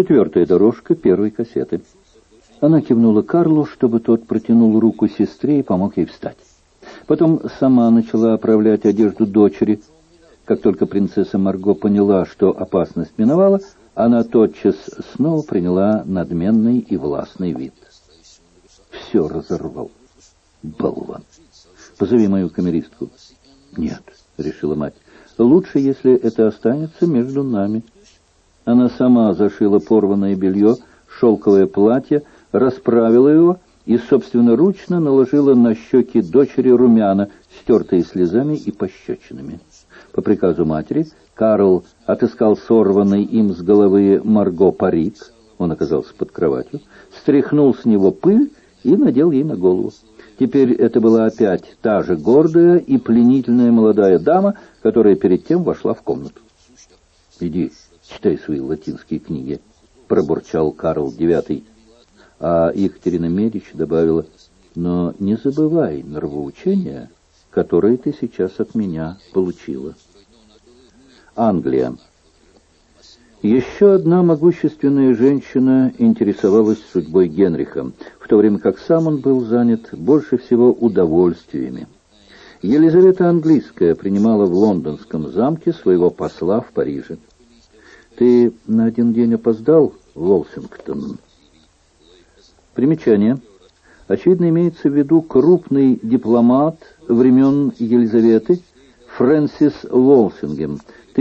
4-я дорожка первой кассеты. Она кивнула Карлу, чтобы тот протянул руку сестре и помог ей встать. Потом сама начала оправлять одежду дочери. Как только принцесса Марго поняла, что опасность миновала, она тотчас снова приняла надменный и властный вид. Все разорвал. Болван. Позови мою камеристку. Нет, решила мать. Лучше, если это останется между нами. Она сама зашила порванное белье, шелковое платье, расправила его и собственноручно наложила на щеки дочери румяна, стертые слезами и пощечинами. По приказу матери Карл отыскал сорванный им с головы Марго парик, он оказался под кроватью, стряхнул с него пыль и надел ей на голову. Теперь это была опять та же гордая и пленительная молодая дама, которая перед тем вошла в комнату. «Иди, читай свои латинские книги», — пробурчал Карл IX. А Екатерина Медичи добавила: «Но не забывай нравоучения, которые ты сейчас от меня получила». Англия. Еще одна могущественная женщина интересовалась судьбой Генриха, в то время как сам он был занят больше всего удовольствиями. Елизавета Английская принимала в лондонском замке своего посла в Париже. «Ты на один день опоздал, Волсингтон?» Примечание. Очевидно, имеется в виду крупный дипломат времен Елизаветы Фрэнсис Волсингем,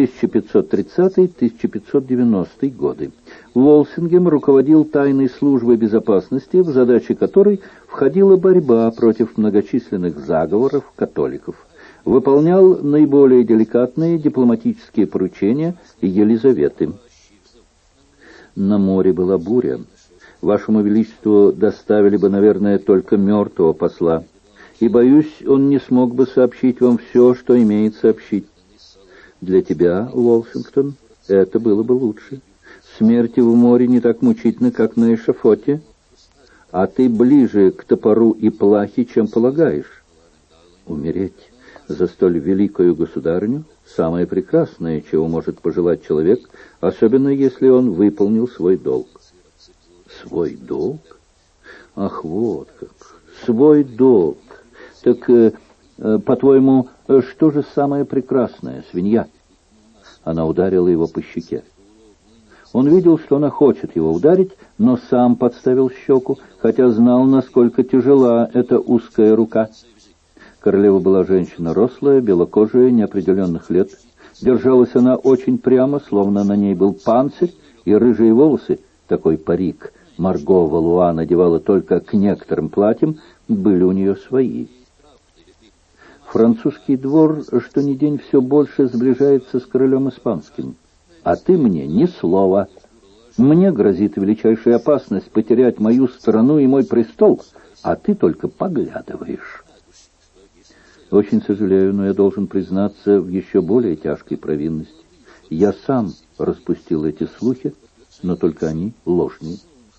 1530-1590 годы. Волсингем руководил тайной службой безопасности, в задачи которой входила борьба против многочисленных заговоров католиков. Выполнял наиболее деликатные дипломатические поручения Елизаветы. На море была буря. Вашему Величеству доставили бы, наверное, только мертвого посла, и, боюсь, он не смог бы сообщить вам все, что имеет сообщить. Для тебя, Волсингтон, это было бы лучше. Смерть в море не так мучительна, как на эшафоте, а ты ближе к топору и плахе, чем полагаешь. Умереть за столь великую государыню — самое прекрасное, чего может пожелать человек, особенно если он выполнил свой долг. Свой долг? Ах, вот как! Свой долг! Так, по-твоему, что же самое прекрасное, свинья? Она ударила его по щеке. Он видел, что она хочет его ударить, но сам подставил щеку, хотя знал, насколько тяжела эта узкая рука. Королева была женщина рослая, белокожая, неопределенных лет. Держалась она очень прямо, словно на ней был панцирь, и рыжие волосы, такой парик Марго Валуа надевала только к некоторым платьям, были у нее свои. Французский двор, что ни день, все больше сближается с королем испанским. А ты мне ни слова. Мне грозит величайшая опасность потерять мою страну и мой престол, а ты только поглядываешь. Очень сожалею, но я должен признаться в еще более тяжкой провинности. Я сам распустил эти слухи, но только они ложные.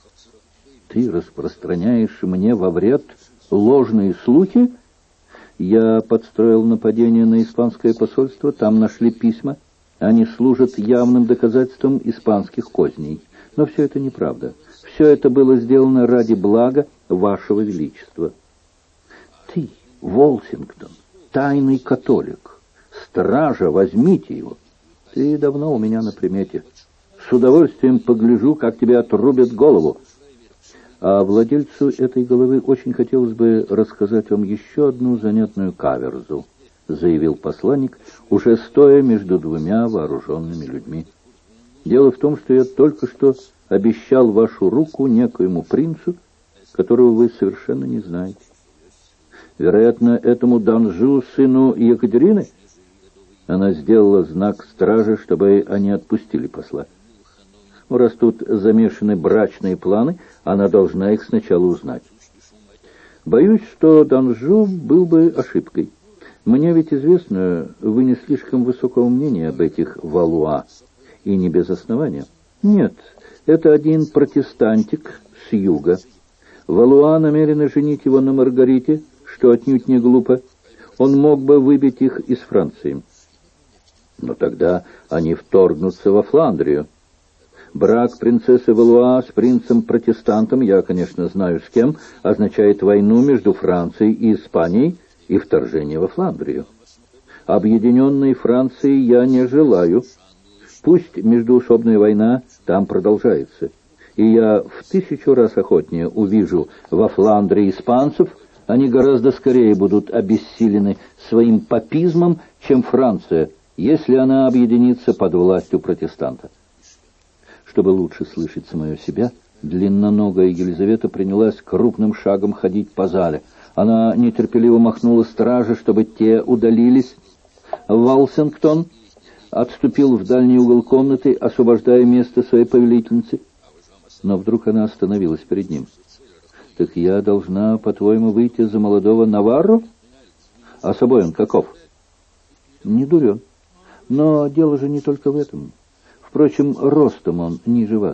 Ты распространяешь мне во вред ложные слухи? Я подстроил нападение на испанское посольство, там нашли письма. Они служат явным доказательством испанских козней. Но все это неправда. Все это было сделано ради блага вашего величества. Ты, Волсингтон, тайный католик. Стража, возьмите его. Ты давно у меня на примете. С удовольствием погляжу, как тебе отрубят голову. А владельцу этой головы очень хотелось бы рассказать вам еще одну занятную каверзу, заявил посланник, уже стоя между двумя вооруженными людьми. Дело в том, что я только что обещал вашу руку некоему принцу, которого вы совершенно не знаете. Вероятно, этому Данжу, сыну Екатерины? Она сделала знак страже, чтобы они отпустили посла. Раз тут замешаны брачные планы, она должна их сначала узнать. Боюсь, что Данжу был бы ошибкой. Мне ведь известно, вы не слишком высокого мнения об этих Валуа, и не без основания. Нет, это один протестантик с юга. Валуа намерены женить его на Маргарите, что отнюдь не глупо. Он мог бы выбить их из Франции. Но тогда они вторгнутся во Фландрию. Брак принцессы Валуа с принцем-протестантом, я, конечно, знаю с кем, означает войну между Францией и Испанией и вторжение во Фландрию. Объединенной Франции я не желаю. Пусть междоусобная война там продолжается. И я в 1000 раз охотнее увижу во Фландрии испанцев, они гораздо скорее будут обессилены своим папизмом, чем Франция, если она объединится под властью протестанта. Чтобы лучше слышать самое себя, длинноногая Елизавета принялась крупным шагом ходить по зале. Она нетерпеливо махнула страже, чтобы те удалились. Волсингтон отступил в дальний угол комнаты, освобождая место своей повелительницы. Но вдруг она остановилась перед ним. «Так я должна, по-твоему, выйти за молодого Наварро? А собой он каков?» «Не дурен. Но дело же не только в этом. Впрочем, ростом он ниже вас.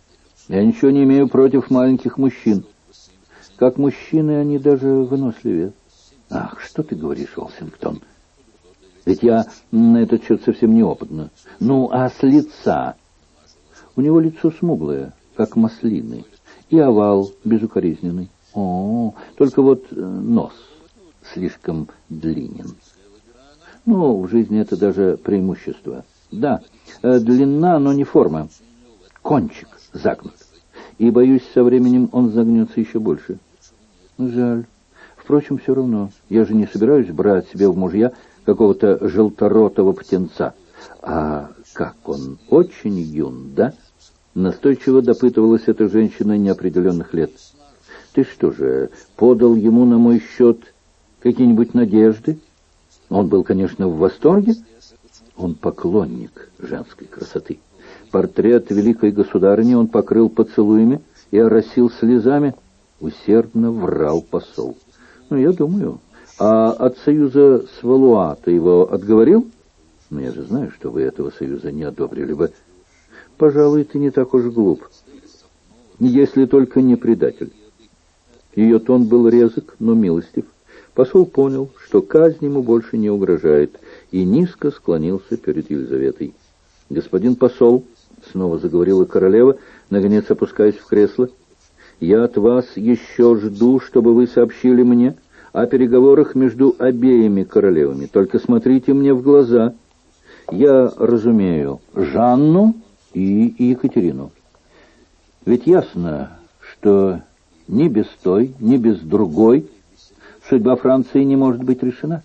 Я ничего не имею против маленьких мужчин. Как мужчины они даже выносливее». «Ах, что ты говоришь, Волсингтон? Ведь я на этот счет совсем неопытна. Ну, а с лица?» «У него лицо смуглое, как маслины, и овал безукоризненный. Только вот нос слишком длинен. Ну, в жизни это даже преимущество. Да, длина, но не форма. Кончик загнут. И, боюсь, со временем он загнется еще больше. Жаль. Впрочем, все равно. Я же не собираюсь брать себе в мужья какого-то желторотого птенца. А как он? Очень юн, да?» Настойчиво допытывалась эта женщина неопределенных лет. «Ты что же, подал ему на мой счет какие-нибудь надежды?» Он был, конечно, в восторге. Он поклонник женской красоты. Портрет великой государыни он покрыл поцелуями и оросил слезами. Усердно врал посол. «Ну, я думаю. А от союза с Валуа ты его отговорил?» «Ну, я же знаю, что вы этого союза не одобрили бы». «Пожалуй, ты не так уж глуп, если только не предатель». Ее тон был резок, но милостив. Посол понял, что казнь ему больше не угрожает, и низко склонился перед Елизаветой. «Господин посол», — снова заговорила королева, наконец опускаясь в кресло, — «я от вас еще жду, чтобы вы сообщили мне о переговорах между обеими королевами. Только смотрите мне в глаза. Я разумею Жанну и Екатерину. Ведь ясно, что ни без той, ни без другой судьба Франции не может быть решена.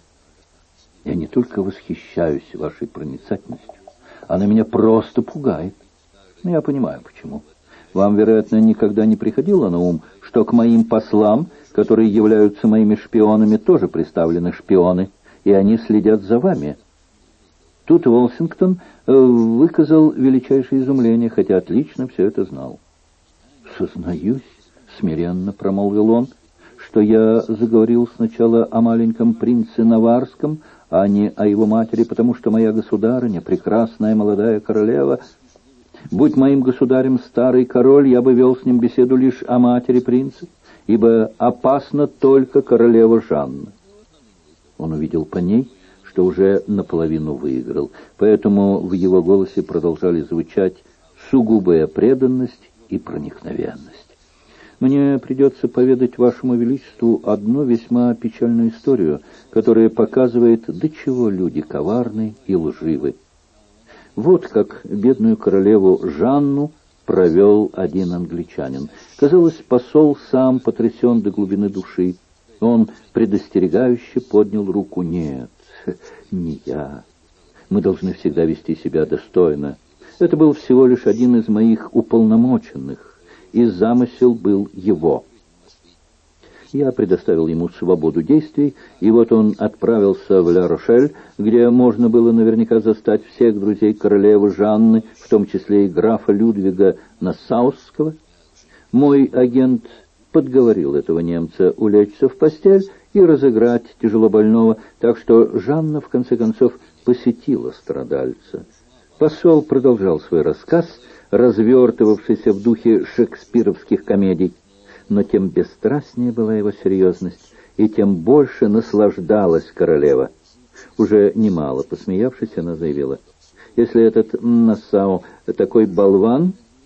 Я не только восхищаюсь вашей проницательностью, она меня просто пугает. Но я понимаю, почему. Вам, вероятно, никогда не приходило на ум, что к моим послам, которые являются моими шпионами, тоже приставлены шпионы, и они следят за вами». Тут Волсингтон выказал величайшее изумление, хотя отлично все это знал. «Сознаюсь, — смиренно промолвил он, — что я заговорил сначала о маленьком принце Наварском, а не о его матери, потому что моя государыня, прекрасная молодая королева. Будь моим государем старый король, я бы вел с ним беседу лишь о матери принца, ибо опасна только королева Жанна». Он увидел по ней, что уже наполовину выиграл, поэтому в его голосе продолжали звучать сугубая преданность и проникновенность. «Мне придется поведать вашему величеству одну весьма печальную историю, которая показывает, до чего люди коварны и лживы. Вот как бедную королеву Жанну провел один англичанин. Казалось, посол сам потрясен до глубины души. Он предостерегающе поднял руку. «Нет, не я. Мы должны всегда вести себя достойно. Это был всего лишь один из моих уполномоченных, и замысел был его. Я предоставил ему свободу действий, и вот он отправился в Ля-Рошель, где можно было наверняка застать всех друзей королевы Жанны, в том числе и графа Людвига Нассаусского. Мой агент подговорил этого немца улечься в постель и разыграть тяжелобольного, так что Жанна, в конце концов, посетила страдальца». Посол продолжал свой рассказ, развертывавшийся в духе шекспировских комедий, но тем бесстрастнее была его серьезность, и тем больше наслаждалась королева. Уже немало посмеявшись, она заявила: «Если этот Нассау такой болван,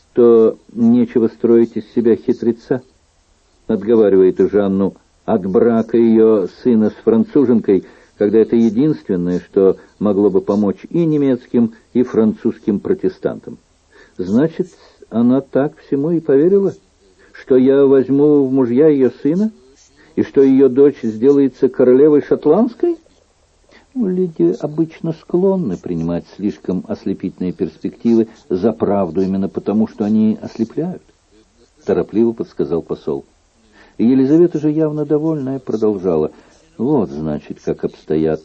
то нечего строить из себя хитреца. Отговаривает Жанну от брака ее сына с француженкой, когда это единственное, что могло бы помочь и немецким, и французским протестантам. Значит, она так всему и поверила, что я возьму в мужья ее сына, и что ее дочь сделается королевой шотландской? Люди обычно склонны принимать слишком ослепительные перспективы за правду именно потому, что они ослепляют, торопливо подсказал посол. И Елизавета же, явно довольная, продолжала. Вот, значит, как обстоят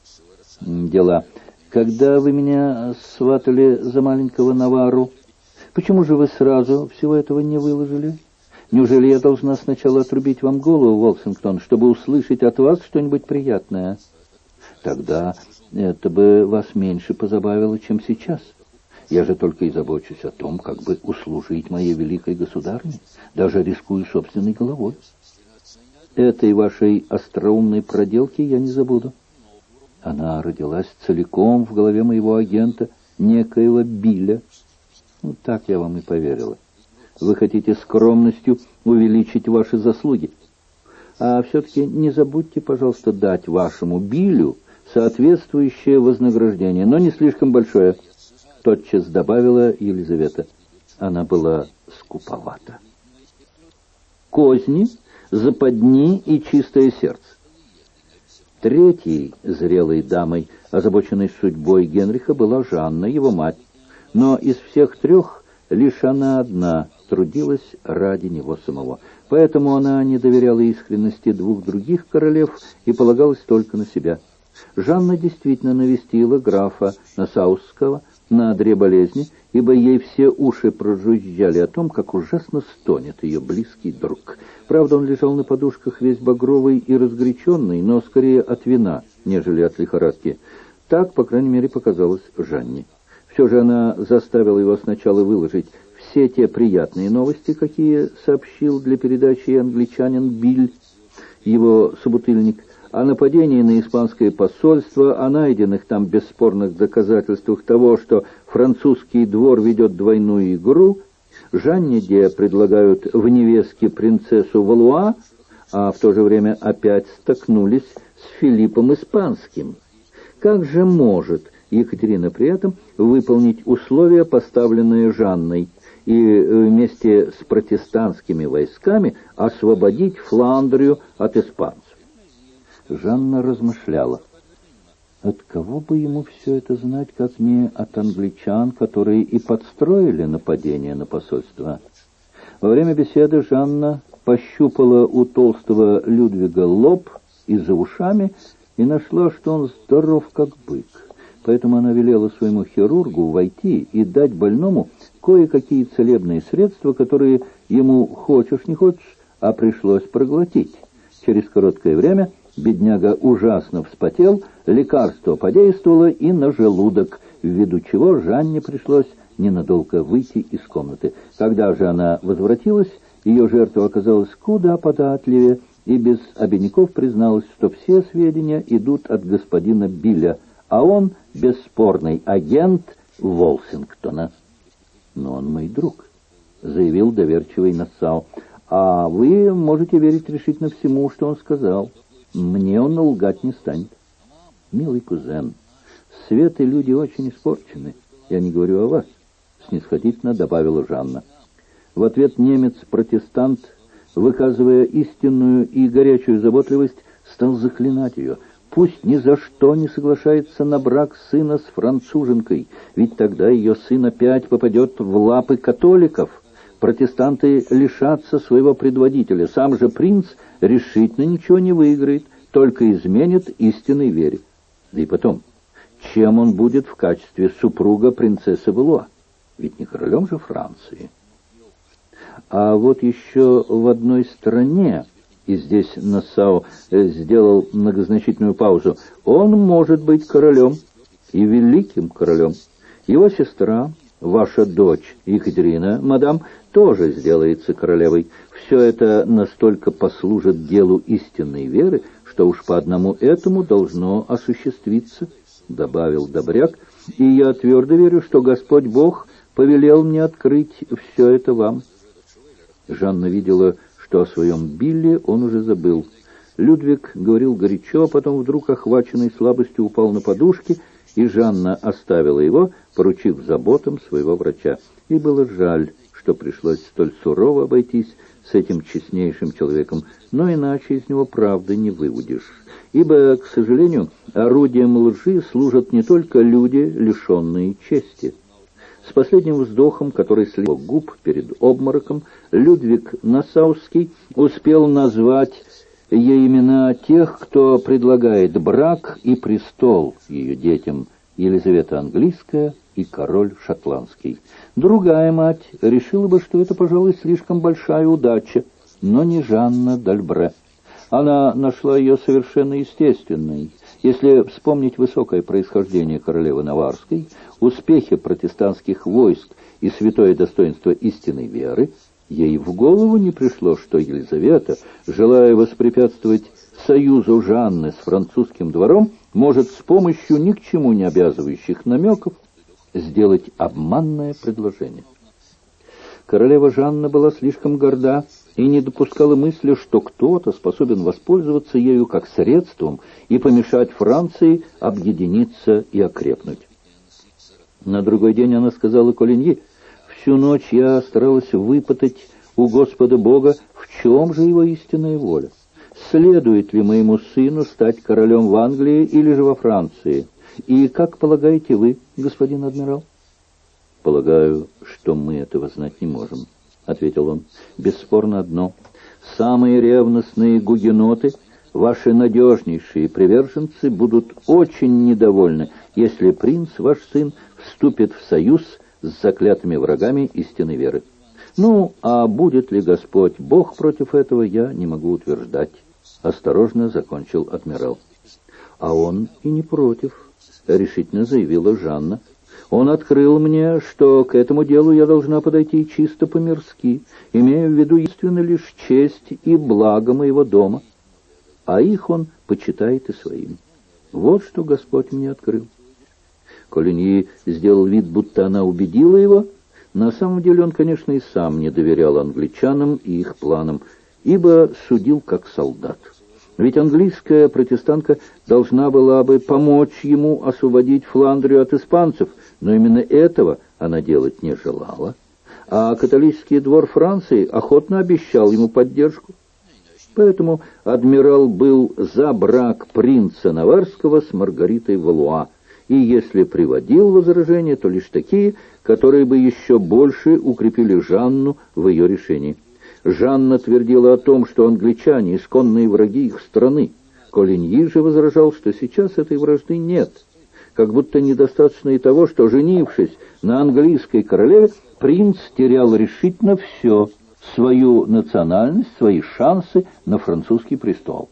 дела. Когда вы меня сватали за маленького Навару, почему же вы сразу всего этого не выложили? Неужели я должна сначала отрубить вам голову, Волсингтон, чтобы услышать от вас что-нибудь приятное? Тогда это бы вас меньше позабавило, чем сейчас. Я же только и забочусь о том, как бы услужить моей великой государыне, даже рискую собственной головой. Этой вашей остроумной проделки я не забуду. Она родилась целиком в голове моего агента, некоего Билля. Ну, так я вам и поверила. Вы хотите скромностью увеличить ваши заслуги. А все-таки не забудьте, пожалуйста, дать вашему Биллю соответствующее вознаграждение, но не слишком большое, тотчас добавила Елизавета. Она была скуповата. Козни, западни и чистое сердце. Третьей зрелой дамой, озабоченной судьбой Генриха, была Жанна, его мать. Но из всех трех лишь она одна трудилась ради него самого. Поэтому она не доверяла искренности двух других королев и полагалась только на себя. Жанна действительно навестила графа Нассаусского на одре болезни, ибо ей все уши прожужжали о том, как ужасно стонет ее близкий друг. Правда, он лежал на подушках весь багровый и разгоряченный, но скорее от вина, нежели от лихорадки. Так, по крайней мере, показалось Жанне. Все же она заставила его сначала выложить все те приятные новости, какие сообщил для передачи англичанин Биль, его собутыльник, о нападении на испанское посольство, о найденных там бесспорных доказательствах того, что французский двор ведет двойную игру. Жанне де предлагают в невестке принцессу Валуа, а в то же время опять столкнулись с Филиппом Испанским. Как же может Екатерина при этом выполнить условия, поставленные Жанной, и вместе с протестантскими войсками освободить Фландрию от испанцев? Жанна размышляла. От кого бы ему все это знать, как не от англичан, которые и подстроили нападение на посольство? Во время беседы Жанна пощупала у толстого Людвига лоб и за ушами и нашла, что он здоров, как бык. Поэтому она велела своему хирургу войти и дать больному кое-какие целебные средства, которые ему, хочешь не хочешь, а пришлось проглотить. Через короткое время бедняга ужасно вспотел, лекарство подействовало и на желудок, ввиду чего Жанне пришлось ненадолго выйти из комнаты. Когда же она возвратилась, ее жертва оказалась куда податливее и без обиняков призналась, что все сведения идут от господина Билля, а он бесспорный агент Волсингтона. «Но он мой друг», — заявил доверчивый Нассау, «а вы можете верить решительно всему, что он сказал. Мне он лгать не станет». «Милый кузен, свет и люди очень испорчены. Я не говорю о вас», — снисходительно добавила Жанна. В ответ немец-протестант, выказывая истинную и горячую заботливость, стал заклинать ее. Пусть ни за что не соглашается на брак сына с француженкой, ведь тогда ее сын опять попадет в лапы католиков. Протестанты лишатся своего предводителя. Сам же принц решительно ничего не выиграет, только изменит истинной вере. Да и потом, чем он будет в качестве супруга принцессы Валуа? Ведь не королем же Франции. А вот еще в одной стране, и здесь Нассау сделал многозначительную паузу, он может быть королем, и великим королем. Его сестра, ваша дочь Екатерина, мадам, тоже сделается королевой. Все это настолько послужит делу истинной веры, что уж по одному этому должно осуществиться, добавил Добряк, и я твердо верю, что Господь Бог повелел мне открыть все это вам». Жанна видела, что о своем Билли он уже забыл. Людвиг говорил горячо, а потом вдруг, охваченный слабостью, упал на подушки, и Жанна оставила его, поручив заботам своего врача. Ей было жаль, что пришлось столь сурово обойтись с этим честнейшим человеком, но иначе из него правды не выудишь. Ибо, к сожалению, орудием лжи служат не только люди, лишенные чести. С последним вздохом, который слил губ перед обмороком, Людвиг Нассауский успел назвать ей имена тех, кто предлагает брак и престол ее детям: Елизавета Английская и король Шотландский. Другая мать решила бы, что это, пожалуй, слишком большая удача, но не Жанна д'Альбре. Она нашла ее совершенно естественной. Если вспомнить высокое происхождение королевы Наварской, успехи протестантских войск и святое достоинство истинной веры, ей в голову не пришло, что Елизавета, желая воспрепятствовать союзу Жанны с французским двором, может с помощью ни к чему не обязывающих намеков сделать обманное предложение. Королева Жанна была слишком горда и не допускала мысли, что кто-то способен воспользоваться ею как средством и помешать Франции объединиться и окрепнуть. На другой день она сказала Колиньи: «Всю ночь я старалась выпытать у Господа Бога, в чем же его истинная воля. Следует ли моему сыну стать королем в Англии или же во Франции? И как полагаете вы, господин адмирал?» «Полагаю, что мы этого знать не можем», — ответил он. «Бесспорно одно: самые ревностные гугеноты, ваши надежнейшие приверженцы, будут очень недовольны, если принц, ваш сын, вступит в союз с заклятыми врагами истинной веры. Ну, а будет ли Господь Бог против этого, я не могу утверждать», — осторожно закончил адмирал. «А он и не против», — решительно заявила Жанна. «Он открыл мне, что к этому делу я должна подойти чисто по-мирски, имея в виду единственно лишь честь и благо моего дома, а их он почитает и своим. Вот что Господь мне открыл». Колиньи сделал вид, будто она убедила его. На самом деле он, конечно, и сам не доверял англичанам и их планам, ибо судил как солдат. Ведь английская протестантка должна была бы помочь ему освободить Фландрию от испанцев, но именно этого она делать не желала. А католический двор Франции охотно обещал ему поддержку. Поэтому адмирал был за брак принца Наварского с Маргаритой Валуа, и если приводил возражения, то лишь такие, которые бы еще больше укрепили Жанну в ее решении. Жанна твердила о том, что англичане — исконные враги их страны. Колиньи же возражал, что сейчас этой вражды нет. Как будто недостаточно и того, что, женившись на английской королеве, принц терял решительно все — свою национальность, свои шансы на французский престол.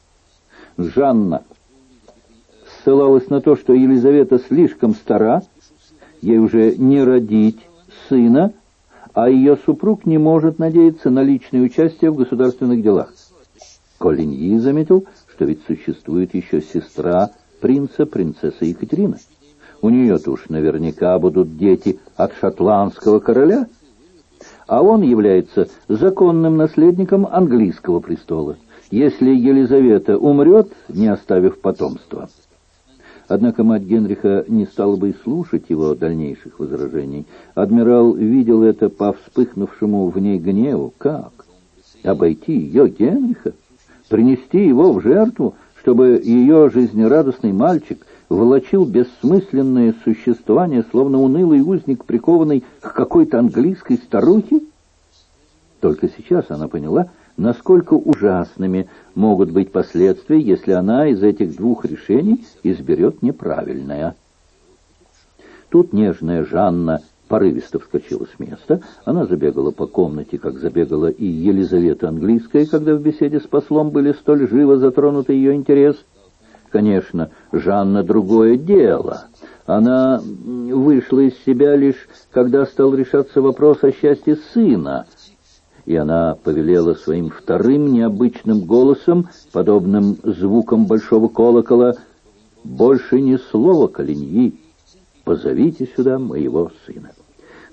Жанна ссылалась на то, что Елизавета слишком стара, ей уже не родить сына, а ее супруг не может надеяться на личное участие в государственных делах. Колиньи заметил, что ведь существует еще сестра принца, принцесса Екатерина. У нее-то уж наверняка будут дети от шотландского короля, а он является законным наследником английского престола, если Елизавета умрет, не оставив потомства. Однако мать Генриха не стала бы и слушать его дальнейших возражений. Адмирал видел это по вспыхнувшему в ней гневу. Как? Обойти ее, Генриха? Принести его в жертву, чтобы ее жизнерадостный мальчик волочил бессмысленное существование, словно унылый узник, прикованный к какой-то английской старухе? Только сейчас она поняла, насколько ужасными могут быть последствия, если она из этих двух решений изберет неправильное. Тут нежная Жанна порывисто вскочила с места. Она забегала по комнате, как забегала и Елизавета Английская, когда в беседе с послом были столь живо затронуты ее интерес. Конечно, Жанна — другое дело. Она вышла из себя лишь, когда стал решаться вопрос о счастье сына, и она повелела своим вторым необычным голосом, подобным звукам большого колокола: «Больше ни слова, Колиньи, позовите сюда моего сына».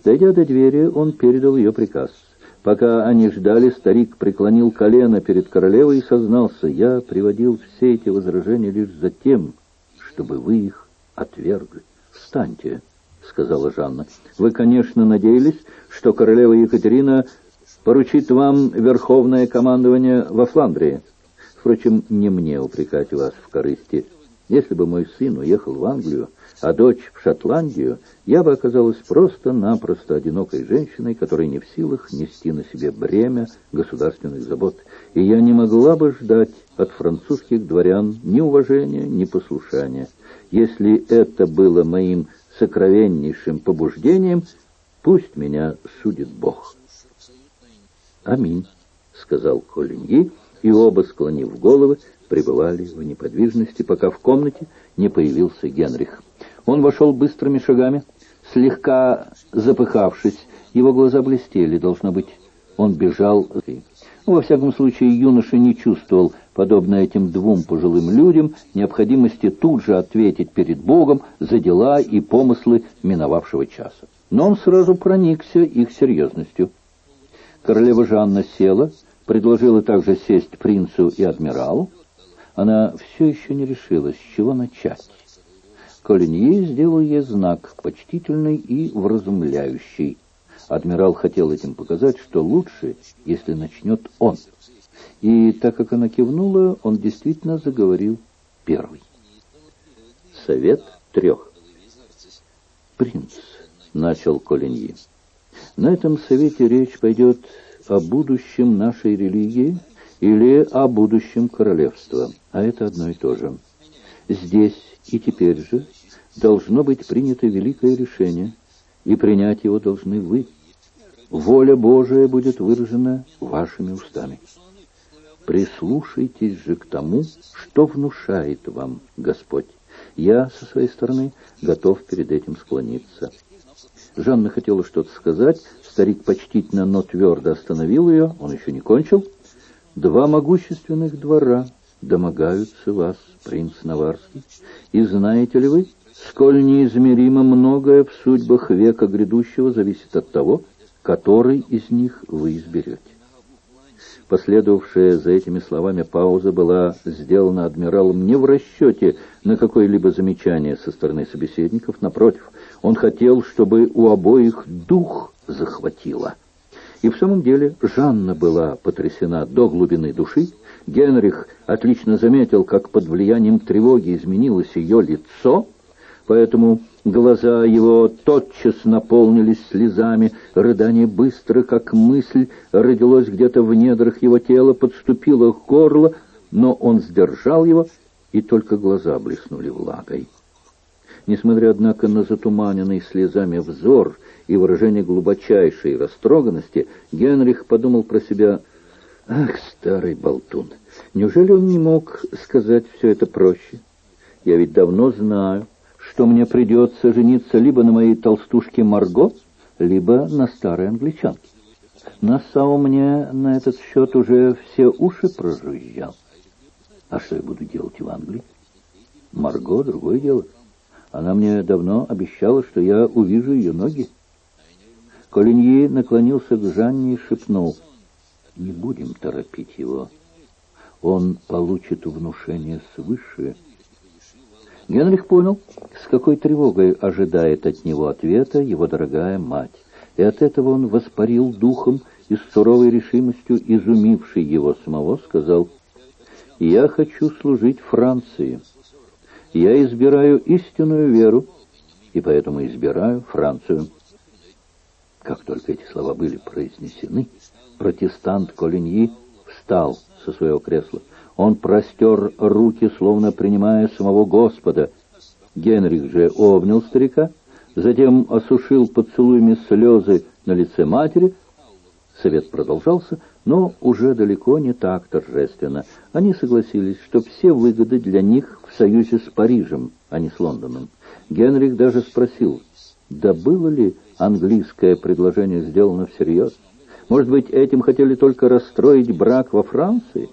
Дойдя до двери, он передал ее приказ. Пока они ждали, старик преклонил колено перед королевой и сознался: «Я приводил все эти возражения лишь за тем, чтобы вы их отвергли». «Встаньте», — сказала Жанна. «Вы, конечно, надеялись, что королева Екатерина поручит вам верховное командование во Фландрии. Впрочем, не мне упрекать вас в корысти. Если бы мой сын уехал в Англию, а дочь в Шотландию, я бы оказалась просто-напросто одинокой женщиной, которая не в силах нести на себе бремя государственных забот. И я не могла бы ждать от французских дворян ни уважения, ни послушания. Если это было моим сокровеннейшим побуждением, пусть меня судит Бог». «Аминь», — сказал Колиньи, и оба, склонив головы, пребывали в неподвижности, пока в комнате не появился Генрих. Он вошел быстрыми шагами, слегка запыхавшись. Его глаза блестели, должно быть, он бежал. Во всяком случае, юноша не чувствовал, подобно этим двум пожилым людям, необходимости тут же ответить перед Богом за дела и помыслы миновавшего часа. Но он сразу проникся их серьезностью. Королева Жанна села, предложила также сесть принцу и адмиралу. Она все еще не решила, с чего начать. Колиньи сделал ей знак, почтительный и вразумляющий. Адмирал хотел этим показать, что лучше, если начнет он. И так как она кивнула, он действительно заговорил первый. Совет трех. «Принц», — начал Колиньи, — «на этом совете речь пойдет о будущем нашей религии или о будущем королевства, а это одно и то же. Здесь и теперь же должно быть принято великое решение, и принять его должны вы. Воля Божия будет выражена вашими устами. Прислушайтесь же к тому, что внушает вам Господь. Я, со своей стороны, готов перед этим склониться». Жанна хотела что-то сказать. Старик почтительно, но твердо остановил ее. Он еще не кончил. «Два могущественных двора домогаются вас, принц Наварский. И знаете ли вы, сколь неизмеримо многое в судьбах века грядущего зависит от того, который из них вы изберете». Последовавшая за этими словами пауза была сделана адмиралом не в расчете на какое-либо замечание со стороны собеседников. Напротив, он хотел, чтобы у обоих дух захватило. И в самом деле Жанна была потрясена до глубины души. Генрих отлично заметил, как под влиянием тревоги изменилось ее лицо, поэтому глаза его тотчас наполнились слезами, рыдание быстро, как мысль, родилось где-то в недрах его тела, подступило к горлу, но он сдержал его, и только глаза блеснули влагой. Несмотря, однако, на затуманенный слезами взор и выражение глубочайшей растроганности, Генрих подумал про себя: «Ах, старый болтун, неужели он не мог сказать все это проще? Я ведь давно знаю, что мне придется жениться либо на моей толстушке Марго, либо на старой англичанке. Нассау мне на этот счет уже все уши прожужжал. А что я буду делать в Англии? Марго — другое дело. Она мне давно обещала, что я увижу ее ноги». Колиньи наклонился к Жанне и шепнул: «Не будем торопить его. Он получит внушение свыше». Генрих понял, с какой тревогой ожидает от него ответа его дорогая мать, и от этого он воспарил духом и с суровой решимостью, изумившей его самого, сказал: «Я хочу служить Франции. Я избираю истинную веру, и поэтому избираю Францию». Как только эти слова были произнесены, протестант Колиньи встал со своего кресла. Он простер руки, словно принимая самого Господа. Генрих же обнял старика, затем осушил поцелуями слезы на лице матери. Совет продолжался, но уже далеко не так торжественно. Они согласились, что все выгоды для них в союзе с Парижем, а не с Лондоном. Генрих даже спросил, да было ли английское предложение сделано всерьез? Может быть, этим хотели только расстроить брак во Франции?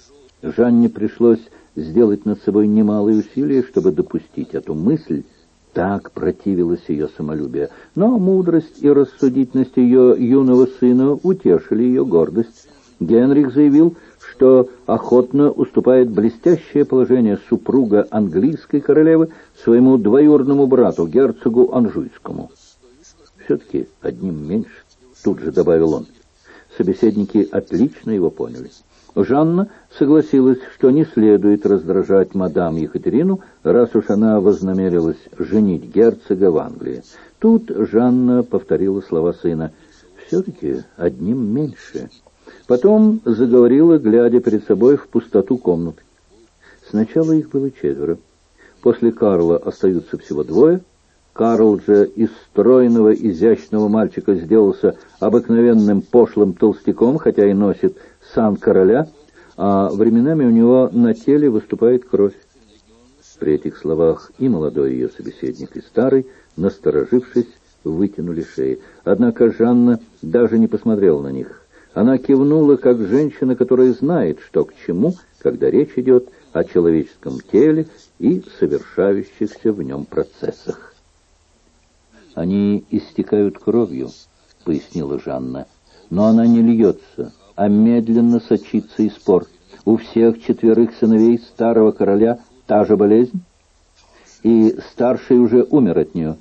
Жанне пришлось сделать над собой немалые усилия, чтобы допустить эту мысль. Так противилось ее самолюбие. Но мудрость и рассудительность ее юного сына утешили ее гордость. Генрих заявил, что охотно уступает блестящее положение супруга английской королевы своему двоюродному брату, герцогу Анжуйскому. «Все-таки одним меньше», — тут же добавил он. Собеседники отлично его поняли. Жанна согласилась, что не следует раздражать мадам Екатерину, раз уж она вознамерилась женить герцога в Англии. Тут Жанна повторила слова сына: «Все-таки одним меньше». Потом заговорила, глядя перед собой в пустоту комнаты. Сначала их было 4. После Карла остаются всего 2. Карл же из стройного, изящного мальчика сделался обыкновенным пошлым толстяком, хотя и носит сан короля, а временами у него на теле выступает кровь. При этих словах и молодой ее собеседник, и старый, насторожившись, вытянули шеи. Однако Жанна даже не посмотрела на них. Она кивнула, как женщина, которая знает, что к чему, когда речь идет о человеческом теле и совершающихся в нем процессах. «Они истекают кровью», — пояснила Жанна, — «но она не льется, а медленно сочится из пор. У всех 4 сыновей старого короля та же болезнь, и старший уже умер от нее».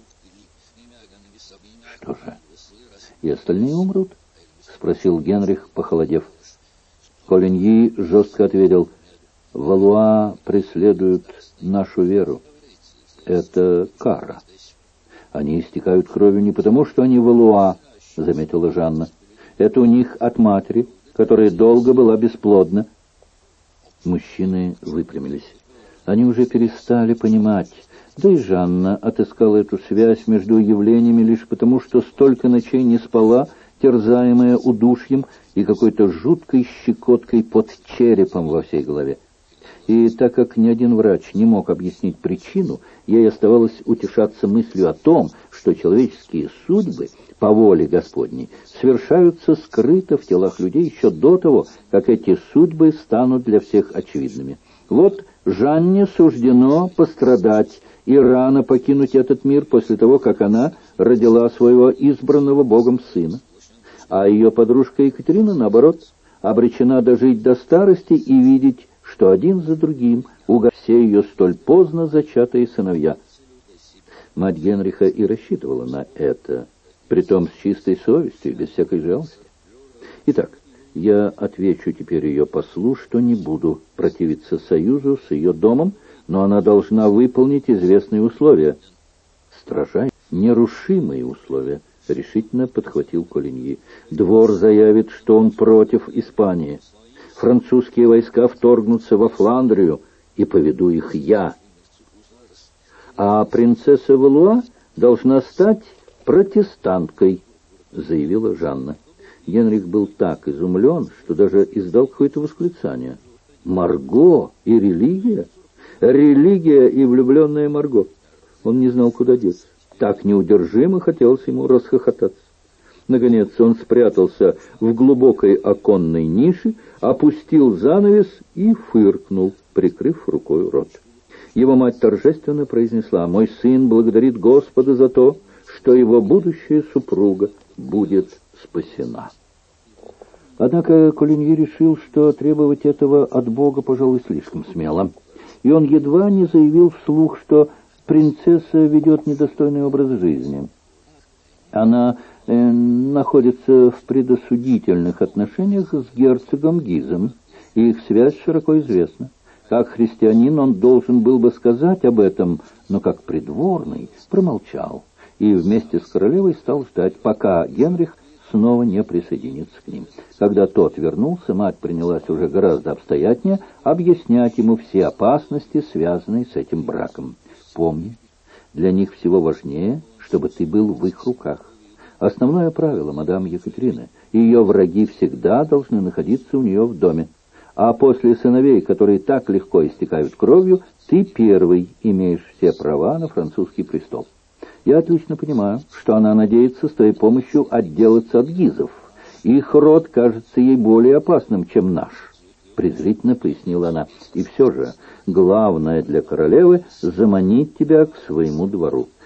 «Что же, и остальные умрут?» — спросил Генрих, похолодев. Колиньи жестко ответил: «Валуа преследуют нашу веру. Это кара. Они истекают кровью не потому, что они Валуа», — заметила Жанна. «Это у них от матери, которая долго была бесплодна». Мужчины выпрямились. Они уже перестали понимать. Да и Жанна отыскала эту связь между явлениями лишь потому, что столько ночей не спала, терзаемая удушьем и какой-то жуткой щекоткой под черепом во всей голове. И так как ни один врач не мог объяснить причину, ей оставалось утешаться мыслью о том, что человеческие судьбы, по воле Господней, совершаются скрыто в телах людей еще до того, как эти судьбы станут для всех очевидными. Вот Жанне суждено пострадать и рано покинуть этот мир после того, как она родила своего избранного Богом сына. А ее подружка Екатерина, наоборот, обречена дожить до старости и видеть, что один за другим угасят все ее столь поздно зачатые сыновья. Мать Генриха и рассчитывала на это, притом с чистой совестью и без всякой жалости. Итак, я отвечу теперь ее послу, что не буду противиться союзу с ее домом, но она должна выполнить известные условия. Строжайшие, нерушимые условия, — решительно подхватил Колиньи. Двор заявит, что он против Испании. Французские войска вторгнутся во Фландрию, и поведу их я. А принцесса Валуа должна стать протестанткой, — заявила Жанна. Генрих был так изумлен, что даже издал какое-то восклицание. Марго и религия? Религия и влюбленная Марго. Он не знал, куда деться. Так неудержимо хотелось ему расхохотаться. Наконец он спрятался в глубокой оконной нише, опустил занавес и фыркнул, прикрыв рукой рот. Его мать торжественно произнесла: «Мой сын благодарит Господа за то, что его будущая супруга будет спасена». Однако Колиньи решил, что требовать этого от Бога, пожалуй, слишком смело. И он едва не заявил вслух, что принцесса ведет недостойный образ жизни. Она находится в предосудительных отношениях с герцогом Гизом, и их связь широко известна. Как христианин он должен был бы сказать об этом, но как придворный промолчал и вместе с королевой стал ждать, пока Генрих снова не присоединится к ним. Когда тот вернулся, мать принялась уже гораздо обстоятельнее объяснять ему все опасности, связанные с этим браком. «Помни, для них всего важнее, чтобы ты был в их руках. Основное правило мадам Екатерины: ее враги всегда должны находиться у нее в доме. А после сыновей, которые так легко истекают кровью, ты первый имеешь все права на французский престол. Я отлично понимаю, что она надеется с твоей помощью отделаться от Гизов. Их род кажется ей более опасным, чем наш», — презрительно пояснила она. «И все же главное для королевы — заманить тебя к своему двору.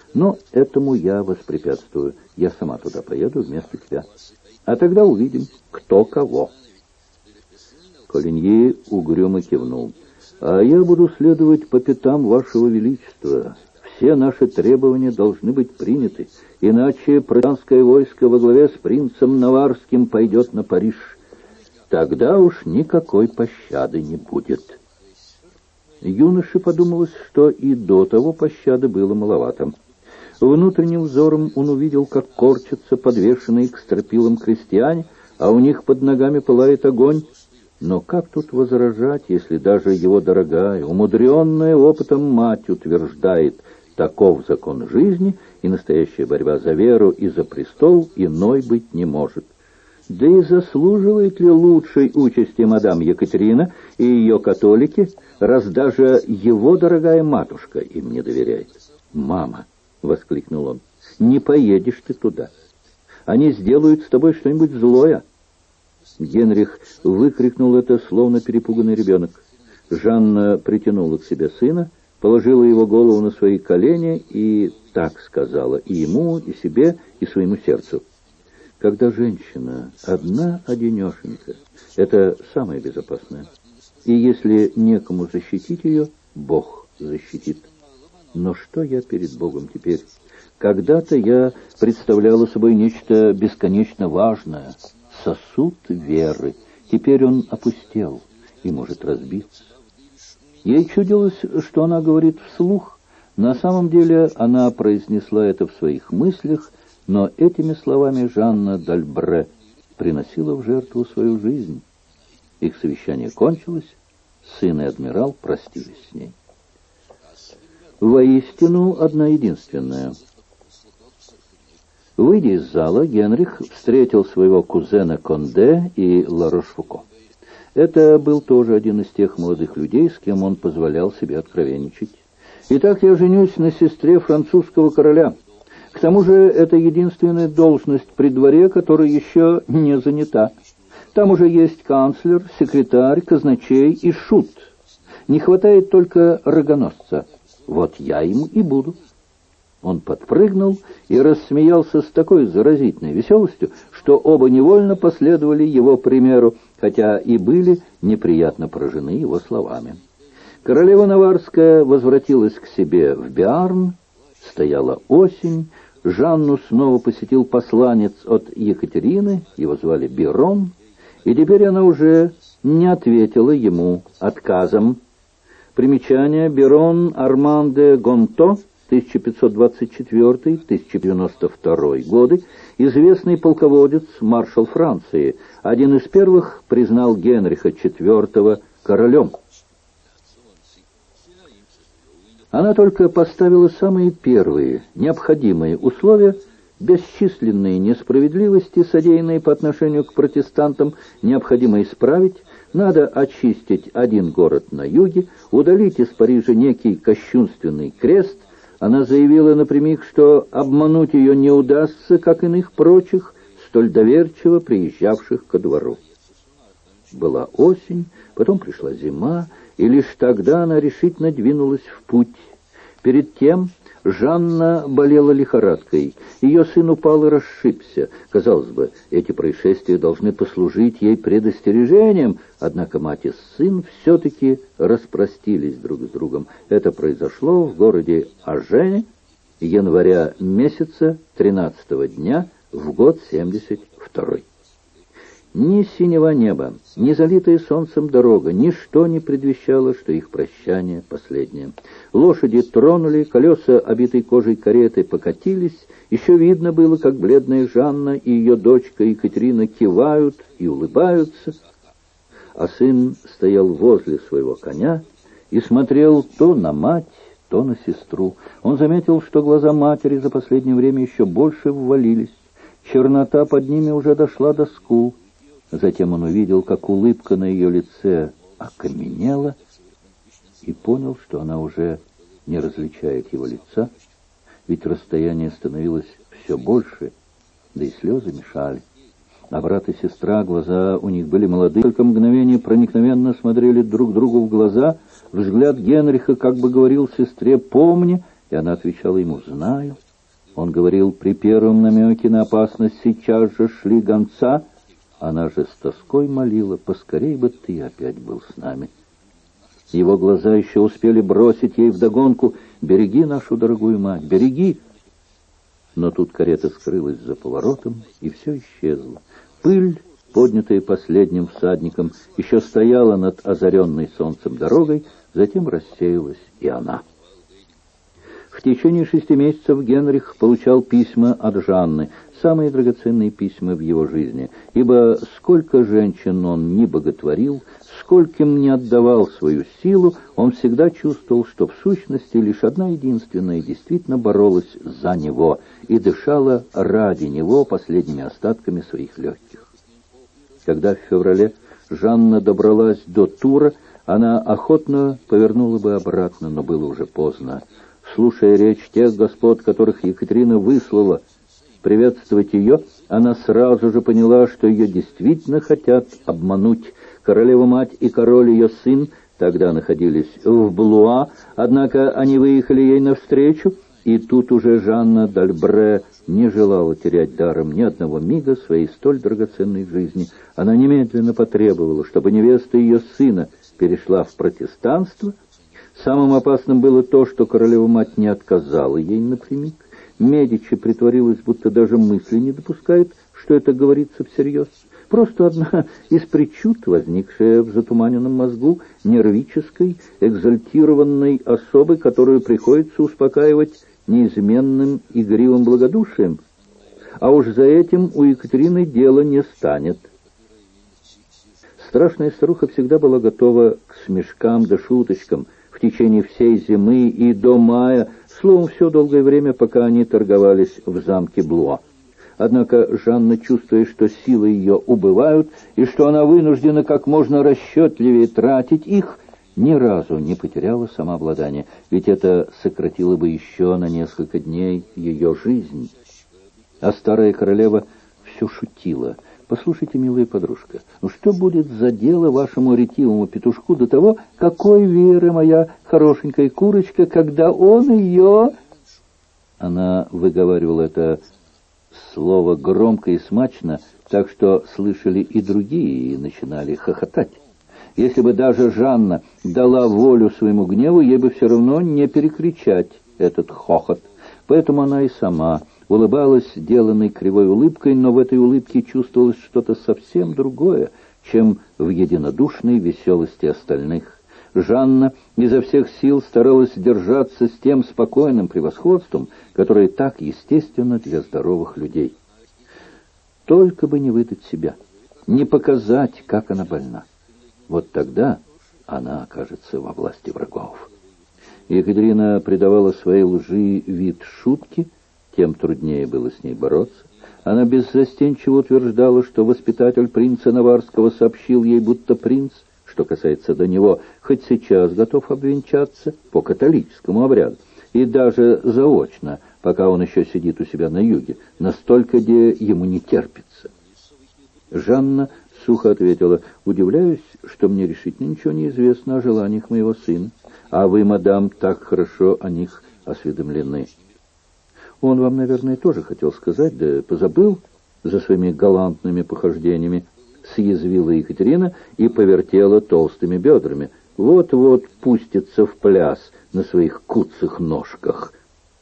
Но этому я воспрепятствую. Я сама туда поеду вместо тебя. А тогда увидим, кто кого». Колиньи угрюмо кивнул. «А я буду следовать по пятам вашего величества. Все наши требования должны быть приняты, иначе протестантское войско во главе с принцем Наварским пойдет на Париж. Тогда уж никакой пощады не будет». Юноше подумалось, что и до того пощады было маловато. Внутренним взором он увидел, как корчатся подвешенные к стропилам крестьяне, а у них под ногами пылает огонь. Но как тут возражать, если даже его дорогая, умудренная опытом мать утверждает, таков закон жизни, и настоящая борьба за веру и за престол иной быть не может? Да и заслуживает ли лучшей участи мадам Екатерина и ее католики, раз даже его дорогая матушка им не доверяет? «Мама», — воскликнул он, — «не поедешь ты туда. Они сделают с тобой что-нибудь злое». Генрих выкрикнул это, словно перепуганный ребенок. Жанна притянула к себе сына, положила его голову на свои колени и так сказала и ему, и себе, и своему сердцу: «Когда женщина одна-одинешенька, это самое безопасное. И если некому защитить ее, Бог защитит. Но что я перед Богом теперь? Когда-то я представляла собой нечто бесконечно важное, сосуд веры. Теперь он опустел и может разбиться». Ей чудилось, что она говорит вслух. На самом деле она произнесла это в своих мыслях, но этими словами Жанна д'Альбре приносила в жертву свою жизнь. Их совещание кончилось, сын и адмирал простились с ней. Воистину, одна единственная. Выйдя из зала, Генрих встретил своего кузена Конде и Ла Рошфуко. Это был тоже один из тех молодых людей, с кем он позволял себе откровенничать. «Итак, я женюсь на сестре французского короля. К тому же это единственная должность при дворе, которая еще не занята. Там уже есть канцлер, секретарь, казначей и шут. Не хватает только рогоносца. Вот я им и буду». Он подпрыгнул и рассмеялся с такой заразительной веселостью, что оба невольно последовали его примеру, хотя и были неприятно поражены его словами. Королева Наварская возвратилась к себе в Биарн. Стояла осень. Жанну снова посетил посланец от Екатерины, его звали Бирон, и теперь она уже не ответила ему отказом. Примечание: Бирон Арман де Гонто, 1524-1092 годы, известный полководец, маршал Франции, один из первых признал Генриха IV королем. Она только поставила самые первые, необходимые условия. Бесчисленные несправедливости, содеянные по отношению к протестантам, необходимо исправить. Надо очистить один город на юге, удалить из Парижа некий кощунственный крест. Она заявила напрямик, что обмануть ее не удастся, как иных прочих, столь доверчиво приезжавших ко двору. Была осень, потом пришла зима, и лишь тогда она решительно двинулась в путь. Перед тем Жанна болела лихорадкой, ее сын упал и расшибся. Казалось бы, эти происшествия должны послужить ей предостережением, однако мать и сын все-таки распростились друг с другом. Это произошло в городе Ажене, января месяца 13-го дня в год 72-й. Ни синего неба, ни залитая солнцем дорога, ничто не предвещало, что их прощание последнее. Лошади тронули, колеса, обитой кожей кареты, покатились. Еще видно было, как бледная Жанна и ее дочка Екатерина кивают и улыбаются. А сын стоял возле своего коня и смотрел то на мать, то на сестру. Он заметил, что глаза матери за последнее время еще больше ввалились. Чернота под ними уже дошла до скул. Затем он увидел, как улыбка на ее лице окаменела, и понял, что она уже не различает его лица, ведь расстояние становилось все больше, да и слезы мешали. А брат и сестра, глаза у них были молодые, только мгновение проникновенно смотрели друг другу в глаза. Взгляд Генриха как бы говорил сестре: «Помни, И она отвечала ему: «Знаю». Он говорил: «При первом намеке на опасность сейчас же шли гонца». Она же с тоской молила: «Поскорей бы ты опять был с нами». Его глаза еще успели бросить ей вдогонку: «Береги нашу дорогую мать, береги!» Но тут карета скрылась за поворотом, и все исчезло. Пыль, поднятая последним всадником, еще стояла над озаренной солнцем дорогой, затем рассеялась и она. В течение 6 месяцев Генрих получал письма от Жанны, самые драгоценные письма в его жизни, ибо сколько женщин он ни боготворил, скольким не отдавал свою силу, он всегда чувствовал, что в сущности лишь одна единственная действительно боролась за него и дышала ради него последними остатками своих легких. Когда в феврале Жанна добралась до Тура, она охотно повернула бы обратно, но было уже поздно. Слушая речь тех господ, которых Екатерина выслала приветствовать ее, она сразу же поняла, что ее действительно хотят обмануть. Королева-мать и король ее сын тогда находились в Блуа, однако они выехали ей навстречу, и тут уже Жанна д'Альбре не желала терять даром ни одного мига своей столь драгоценной жизни. Она немедленно потребовала, чтобы невеста ее сына перешла в протестанство. Самым опасным было то, что королева-мать не отказала ей напрямик. Медичи притворилась, будто даже мысли не допускает, что это говорится всерьез. Просто одна из причуд, возникшая в затуманенном мозгу нервической, экзальтированной особы, которую приходится успокаивать неизменным игривым благодушием. А уж за этим у Екатерины дело не станет. Страшная старуха всегда была готова к смешкам да шуточкам в течение всей зимы и до мая, словом, все долгое время, пока они торговались в замке Блуа. Однако Жанна, чувствуя, что силы ее убывают и что она вынуждена как можно расчетливее тратить их, ни разу не потеряла самообладание, ведь это сократило бы еще на несколько дней ее жизнь. А старая королева все шутила: «Послушайте, милая подружка, ну что будет за дело вашему ретивому петушку до того, какой Вера, моя хорошенькая курочка, когда он ее...» Она выговаривала это слово громко и смачно, так что слышали и другие, и начинали хохотать. Если бы даже Жанна дала волю своему гневу, ей бы все равно не перекричать этот хохот. Поэтому она и сама улыбалась деланной кривой улыбкой, но в этой улыбке чувствовалось что-то совсем другое, чем в единодушной веселости остальных. Жанна изо всех сил старалась держаться с тем спокойным превосходством, которое так естественно для здоровых людей. Только бы не выдать себя, не показать, как она больна. Вот тогда она окажется во власти врагов. Екатерина придавала своей лжи вид шутки, тем труднее было с ней бороться. Она беззастенчиво утверждала, что воспитатель принца Наварского сообщил ей, будто принц, что касается до него, хоть сейчас готов обвенчаться по католическому обряду, и даже заочно, пока он еще сидит у себя на юге, настолько, где ему не терпится. Жанна сухо ответила: «Удивляюсь, что мне решительно ничего не известно о желаниях моего сына, а вы, мадам, так хорошо о них осведомлены». «Он вам, наверное, тоже хотел сказать, да позабыл за своими галантными похождениями», — съязвила Екатерина и повертела толстыми бедрами. «Вот-вот пустится в пляс на своих куцых ножках».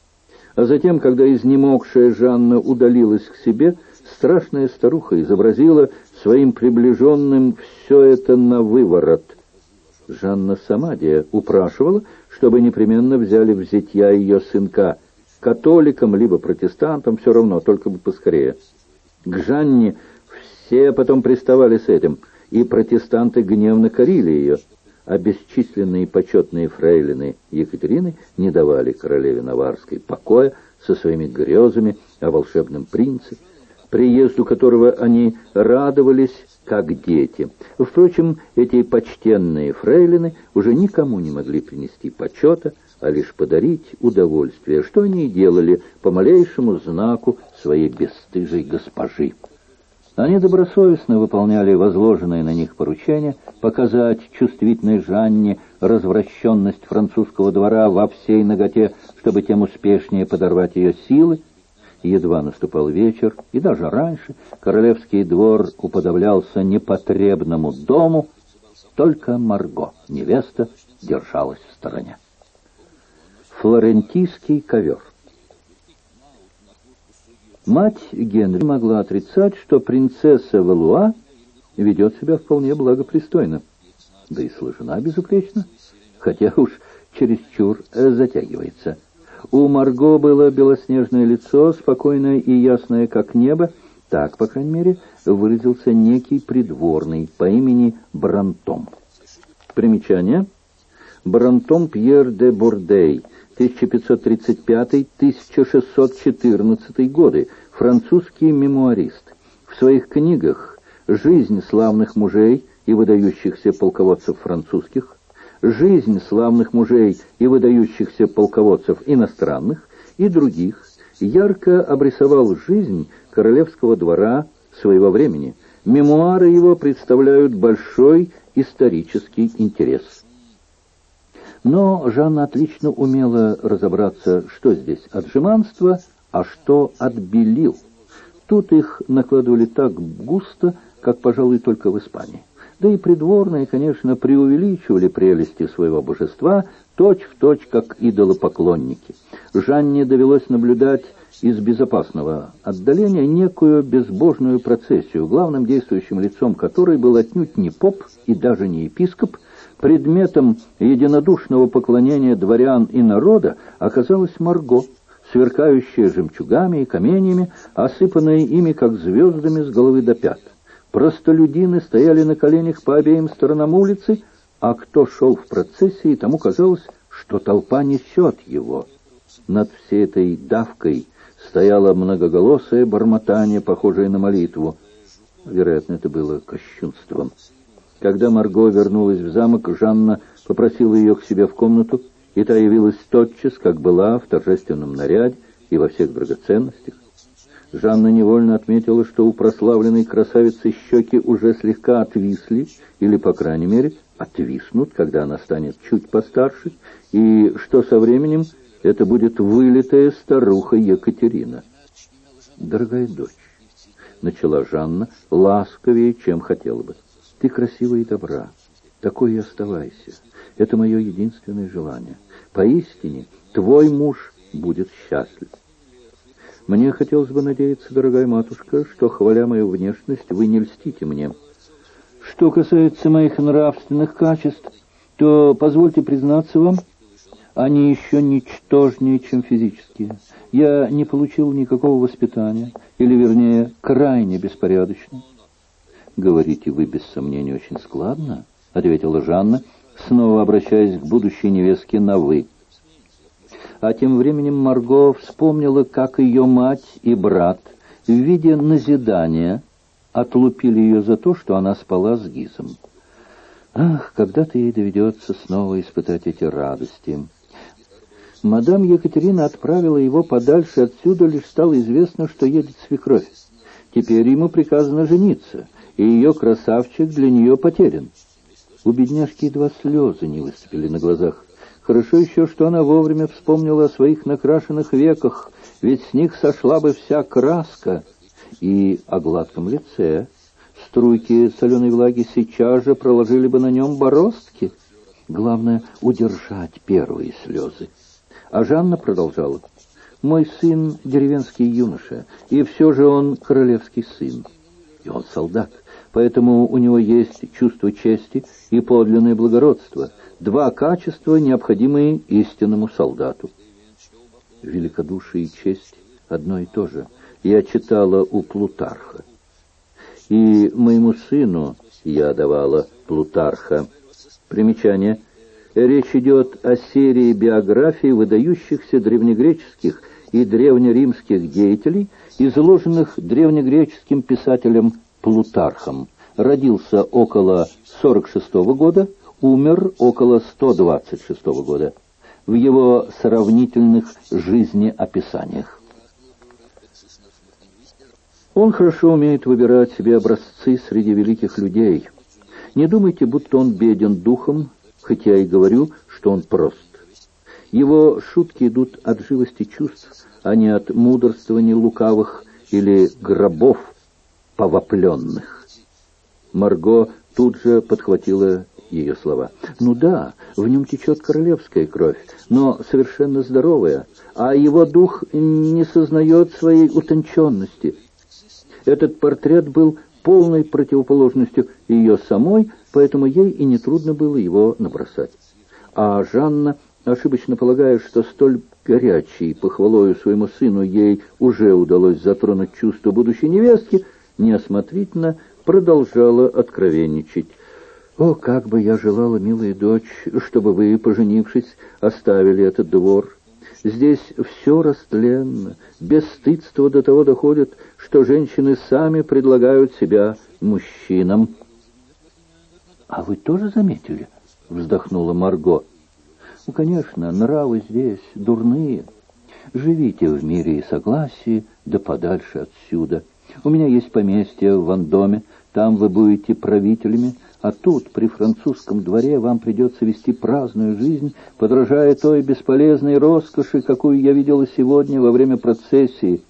А затем, когда изнемогшая Жанна удалилась к себе, страшная старуха изобразила своим приближенным все это на выворот. Жанна сама упрашивала, чтобы непременно взяли в зятья ее сынка, католикам либо протестантам, все равно, только бы поскорее. К Жанне все потом приставали с этим, и протестанты гневно корили ее, а бесчисленные почетные фрейлины Екатерины не давали королеве Наварской покоя со своими грезами о волшебном принце, приезду которого они радовались, как дети. Впрочем, эти почтенные фрейлины уже никому не могли принести почета, а лишь подарить удовольствие, что они и делали по малейшему знаку своей бесстыжей госпожи. Они добросовестно выполняли возложенные на них поручения, показать чувствительной Жанне развращенность французского двора во всей наготе, чтобы тем успешнее подорвать ее силы. Едва наступал вечер, и даже раньше королевский двор уподоблялся непотребному дому, только Марго, невеста, держалась в стороне. Флорентийский ковер. Мать Генри могла отрицать, что принцесса Валуа ведет себя вполне благопристойно, да и сложена безупречно, хотя уж чересчур затягивается. У Марго было белоснежное лицо, спокойное и ясное, как небо. Так, по крайней мере, выразился некий придворный по имени Брантом. Примечание. Брантом Пьер де Бордей, 1535-1614 годы, французский мемуарист. В своих книгах «Жизнь славных мужей и выдающихся полководцев французских», «Жизнь славных мужей и выдающихся полководцев иностранных» и других ярко обрисовал жизнь королевского двора своего времени. Мемуары его представляют большой исторический интерес. Но Жанна отлично умела разобраться, что здесь от жеманства, а что от белил. Тут их накладывали так густо, как, пожалуй, только в Испании. Да и придворные, конечно, преувеличивали прелести своего божества, точь-в-точь, как идолопоклонники. Жанне довелось наблюдать из безопасного отдаления некую безбожную процессию, главным действующим лицом которой был отнюдь не поп и даже не епископ. Предметом единодушного поклонения дворян и народа оказалась Марго, сверкающая жемчугами и каменьями, осыпанная ими, как звездами, с головы до пят. Простолюдины стояли на коленях по обеим сторонам улицы, а кто шел в процессии, тому казалось, что толпа несет его. Над всей этой давкой стояло многоголосое бормотание, похожее на молитву. Вероятно, это было кощунством. Когда Марго вернулась в замок, Жанна попросила ее к себе в комнату, и та явилась тотчас, как была, в торжественном наряде и во всех драгоценностях. Жанна невольно отметила, что у прославленной красавицы щеки уже слегка отвисли, или, по крайней мере, отвиснут, когда она станет чуть постарше, и что со временем это будет вылитая старуха Екатерина. «Дорогая дочь», — начала Жанна ласковее, чем хотела бы, — «ты красива и добра, такой и оставайся. Это мое единственное желание. Поистине, твой муж будет счастлив. Мне хотелось бы надеяться, дорогая матушка, что, хваля мою внешность, вы не льстите мне. Что касается моих нравственных качеств, то, позвольте признаться вам, они еще ничтожнее, чем физические. Я не получил никакого воспитания, или, вернее, крайне беспорядочно». «Говорите вы, без сомнения, очень складно», — ответила Жанна, снова обращаясь к будущей невестке на «вы». А тем временем Марго вспомнила, как ее мать и брат в виде назидания отлупили ее за то, что она спала с Гизом. Ах, когда-то ей доведется снова испытать эти радости. Мадам Екатерина отправила его подальше отсюда, лишь стало известно, что едет свекровь. Теперь ему приказано жениться, и ее красавчик для нее потерян. У бедняжки едва слезы не выступили на глазах. Хорошо еще, что она вовремя вспомнила о своих накрашенных веках, ведь с них сошла бы вся краска, и о гладком лице. Струйки соленой влаги сейчас же проложили бы на нем бороздки. Главное — удержать первые слезы. А Жанна продолжала. «Мой сын — деревенский юноша, и все же он королевский сын. И он солдат, поэтому у него есть чувство чести и подлинное благородство, два качества, необходимые истинному солдату». Великодушие и честь — одно и то же. Я читала у Плутарха. И моему сыну я давала Плутарха. Примечание. Речь идет о серии биографий выдающихся древнегреческих и древнеримских деятелей, изложенных древнегреческим писателем Плутархом. Родился около 46 года, умер около 126 года. В его сравнительных жизнеописаниях. Он хорошо умеет выбирать себе образцы среди великих людей. Не думайте, будто он беден духом, хотя и говорю, что он прост. Его шутки идут от живости чувств, а не от мудрствований лукавых или гробов повопленных. Марго тут же подхватила ее слова. Ну да, в нем течет королевская кровь, но совершенно здоровая, а его дух не сознает своей утонченности. Этот портрет был полной противоположностью ее самой, поэтому ей и нетрудно было его набросать. А Жанна, ошибочно полагая, что столь горячей похвалою своему сыну ей уже удалось затронуть чувство будущей невестки, неосмотрительно продолжала откровенничать. «О, как бы я желала, милая дочь, чтобы вы, поженившись, оставили этот двор. Здесь все растленно, бесстыдство до того доходит, что женщины сами предлагают себя мужчинам». «А вы тоже заметили?» — вздохнула Марго. «Ну, конечно, нравы здесь дурные. Живите в мире и согласии, да подальше отсюда. У меня есть поместье в Вандоме, там вы будете правителями, а тут, при французском дворе, вам придется вести праздную жизнь, подражая той бесполезной роскоши, какую я видела сегодня во время процессии.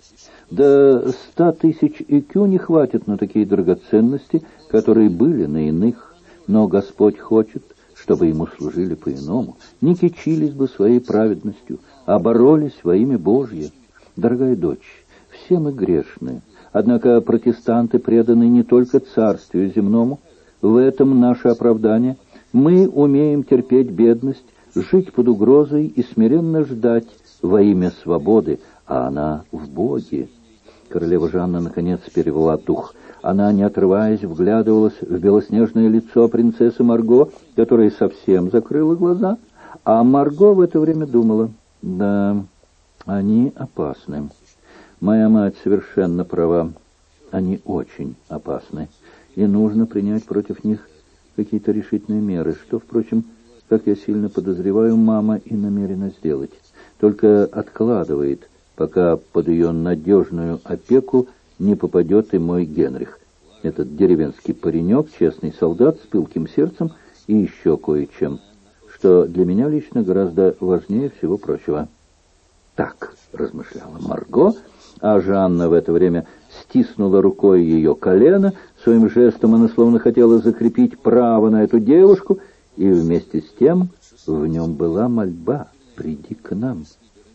Да 100 000 икю не хватит на такие драгоценности, которые были на иных, но Господь хочет, чтобы ему служили по-иному, не кичились бы своей праведностью, а боролись во имя Божье. Дорогая дочь, все мы грешные, однако протестанты преданы не только царствию земному. В этом наше оправдание. Мы умеем терпеть бедность, жить под угрозой и смиренно ждать во имя свободы, а она в Боге. Королева Жанна наконец перевела дух. Она, не отрываясь, вглядывалась в белоснежное лицо принцессы Марго, которая совсем закрыла глаза, а Марго в это время думала: да, они опасны. Моя мать совершенно права. Они очень опасны. И нужно принять против них какие-то решительные меры, что, впрочем, как я сильно подозреваю, мама и намерена сделать. Только откладывает, пока под ее надежную опеку не попадет и мой Генрих. Этот деревенский паренек, честный солдат с пылким сердцем и еще кое-чем, что для меня лично гораздо важнее всего прочего. Так размышляла Марго, а Жанна в это время стиснула рукой ее колено. Своим жестом она словно хотела закрепить право на эту девушку, и вместе с тем в нем была мольба: «Приди к нам».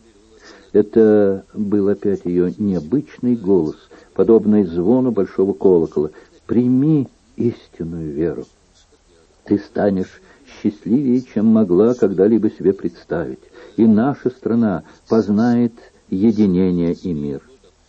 Это был опять ее необычный голос, подобный звону большого колокола. «Прими истинную веру. Ты станешь счастливее, чем могла когда-либо себе представить, и наша страна познает единение и мир».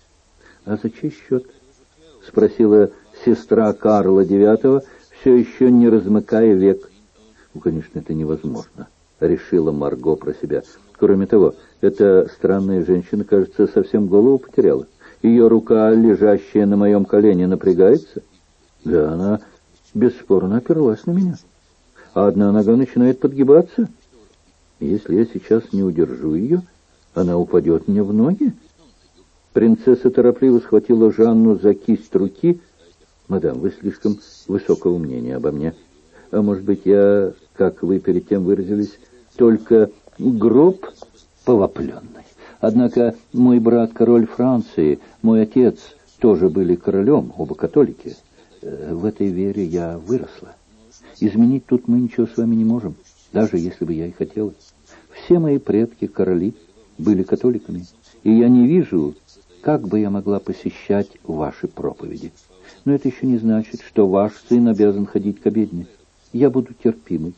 «А за чей счет?» — спросила сестра Карла IX, все еще не размыкая век. «Ну, конечно, это невозможно», — решила Марго про себя. «Кроме того, эта странная женщина, кажется, совсем голову потеряла. Ее рука, лежащая на моем колене, напрягается. Да, она бесспорно оперлась на меня. А одна нога начинает подгибаться. Если я сейчас не удержу ее, она упадет мне в ноги». Принцесса торопливо схватила Жанну за кисть руки. «Мадам, вы слишком высокого мнения обо мне. А может быть, я, как вы перед тем выразились, только гроб повопленный. Однако мой брат король Франции, мой отец тоже были королем, оба католики. В этой вере я выросла. Изменить тут мы ничего с вами не можем, даже если бы я и хотела. Все мои предки, короли, были католиками, и я не вижу, как бы я могла посещать ваши проповеди. Но это еще не значит, что ваш сын обязан ходить к обедне. Я буду терпимой».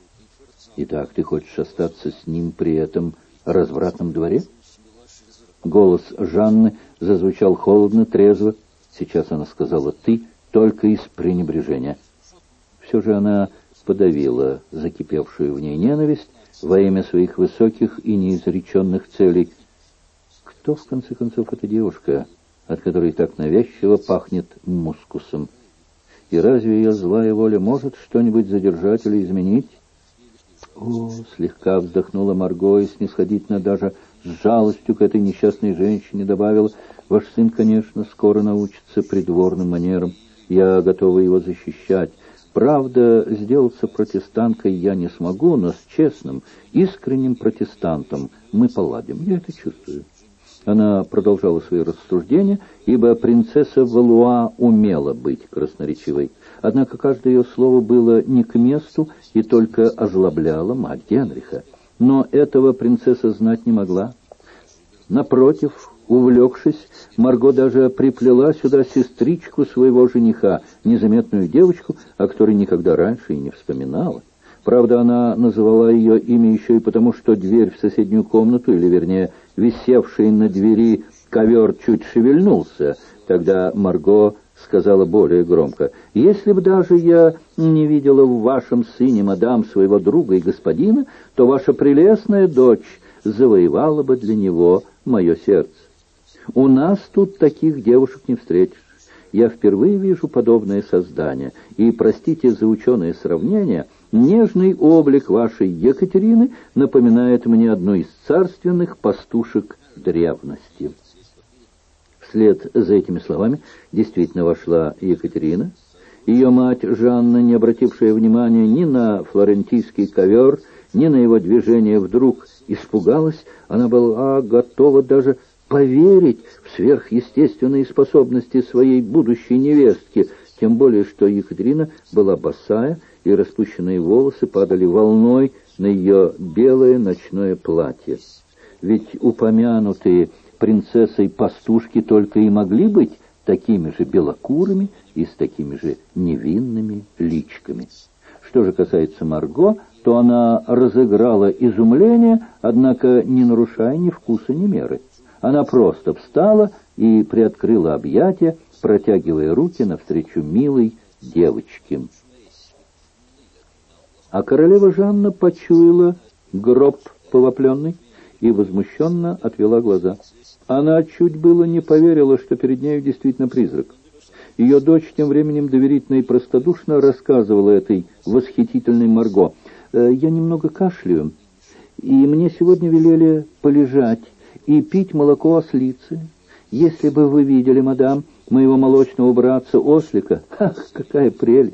«Итак, ты хочешь остаться с ним при этом развратном дворе?» Голос Жанны зазвучал холодно, трезво. Сейчас она сказала «ты» только из пренебрежения. Все же она подавила закипевшую в ней ненависть во имя своих высоких и неизреченных целей. Кто, в конце концов, эта девушка, от которой так навязчиво пахнет мускусом? И разве ее злая воля может что-нибудь задержать или изменить? «О!» — слегка вздохнула Марго и снисходительно, даже с жалостью к этой несчастной женщине добавила: Ваш сын, конечно, скоро научится придворным манерам. Я готова его защищать. Правда, сделаться протестанткой я не смогу, но с честным, искренним протестантом мы поладим. Я это чувствую». Она продолжала свои рассуждения, ибо принцесса Валуа умела быть красноречивой. Однако каждое ее слово было не к месту и только озлобляло мать Генриха. Но этого принцесса знать не могла. Напротив, увлекшись, Марго даже приплела сюда сестричку своего жениха, незаметную девочку, о которой никогда раньше и не вспоминала. Правда, она называла ее имя еще и потому, что дверь в соседнюю комнату, или, вернее, висевший на двери ковер чуть шевельнулся. Тогда Марго сказала более громко: «Если бы даже я не видела в вашем сыне, мадам, своего друга и господина, то ваша прелестная дочь завоевала бы для него мое сердце. У нас тут таких девушек не встретишь. Я впервые вижу подобное создание, и, простите за ученое сравнение, нежный облик вашей Екатерины напоминает мне одну из царственных пастушек древности». Вслед за этими словами действительно вошла Екатерина. Ее мать Жанна, не обратившая внимания ни на флорентийский ковер, ни на его движение, вдруг испугалась. Она была готова даже поверить в сверхъестественные способности своей будущей невестки, тем более что Екатерина была босая, и распущенные волосы падали волной на ее белое ночное платье. Ведь упомянутые принцессой пастушки только и могли быть такими же белокурыми и с такими же невинными личками. Что же касается Марго, то она разыграла изумление, однако не нарушая ни вкуса, ни меры. Она просто встала и приоткрыла объятия, протягивая руки навстречу милой девочке. А королева Жанна почуяла гроб повопленный и возмущенно отвела глаза. Она чуть было не поверила, что перед нею действительно призрак. Ее дочь тем временем доверительно и простодушно рассказывала этой восхитительной Марго: «Я немного кашляю, и мне сегодня велели полежать и пить молоко ослицы. Если бы вы видели, мадам, моего молочного братца-ослика, ах, какая прелесть!»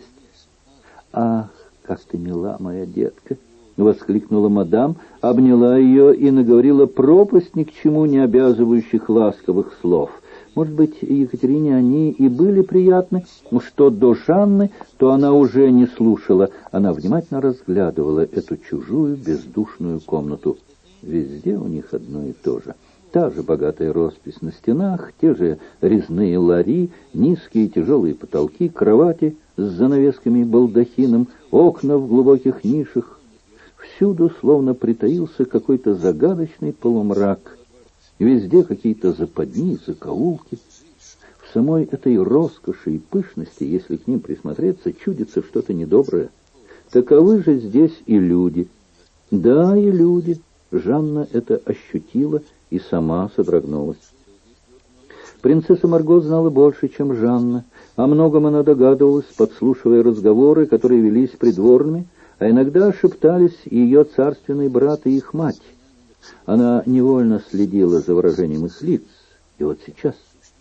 «Ах, как ты мила, моя детка!» — воскликнула мадам, обняла ее и наговорила пропасть ни к чему не обязывающих ласковых слов. Может быть, Екатерине они и были приятны, но что до Жанны, то она уже не слушала. Она внимательно разглядывала эту чужую бездушную комнату. Везде у них одно и то же. Та же богатая роспись на стенах, те же резные лари, низкие тяжелые потолки, кровати с занавесками и балдахином, окна в глубоких нишах. Всюду словно притаился какой-то загадочный полумрак. Везде какие-то западни, закоулки. В самой этой роскоши и пышности, если к ним присмотреться, чудится что-то недоброе. Таковы же здесь и люди. Да, и люди. Жанна это ощутила и сама содрогнулась. Принцесса Марго знала больше, чем Жанна. О многом она догадывалась, подслушивая разговоры, которые велись придворными, а иногда шептались ее царственный брат и их мать. Она невольно следила за выражением их лиц, и вот сейчас,